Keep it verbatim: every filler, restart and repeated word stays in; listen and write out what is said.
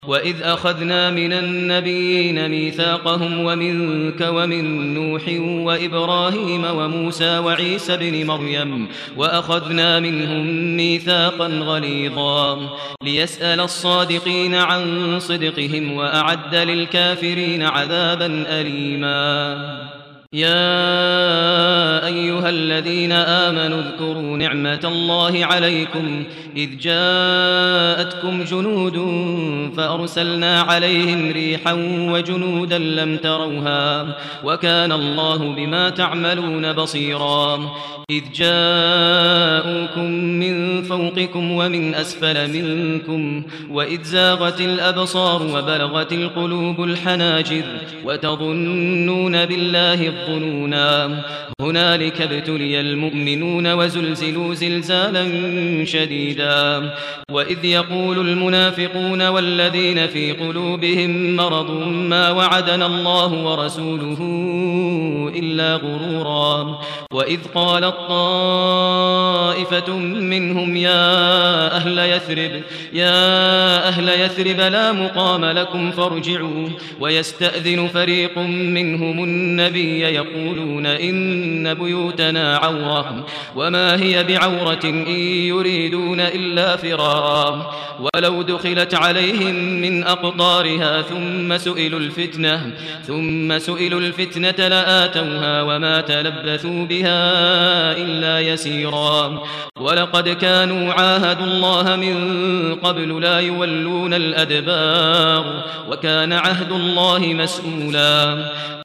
وإذ أخذنا من النبيين ميثاقهم ومنك ومن نوح وإبراهيم وموسى وعيسى بن مريم وأخذنا منهم ميثاقا غليظا ليسأل الصادقين عن صدقهم وأعد للكافرين عذابا أليما يا أيها الذين آمنوا اذكروا نعمة الله عليكم إذ جاءتكم جنود فأرسلنا عليهم ريحا وجنودا لم تروها وكان الله بما تعملون بصيرا إذ جاءوكم من فوقكم ومن أسفل منكم وإذ زاغت الأبصار وبلغت القلوب الحناجر وتظنون بالله الظنونا هنالك ابتلي المؤمنون وزلزلوا زلزالا شديدا وإذ يقول المنافقون والذين في قلوبهم مرض ما وعدنا الله ورسوله إلا غرورا وإذ قالت طائفة منهم يا أهل يثرب يا أهل يثرب لا مقام لكم فارجعوا ويستأذن فريق منهم النبي يقولون إن بيوتنا عورة وما هي بعورة إن يريدون إلا فرارا ولو دخلت عليهم من أقطارها ثم سئلوا الفتنة ثم سئلوا الفتنة لآتوها وما تلبثوا بها إلا يسيرا ولقد كانوا عاهدوا الله من قبل لا يولون الأدبار وكان عهد الله مسؤولا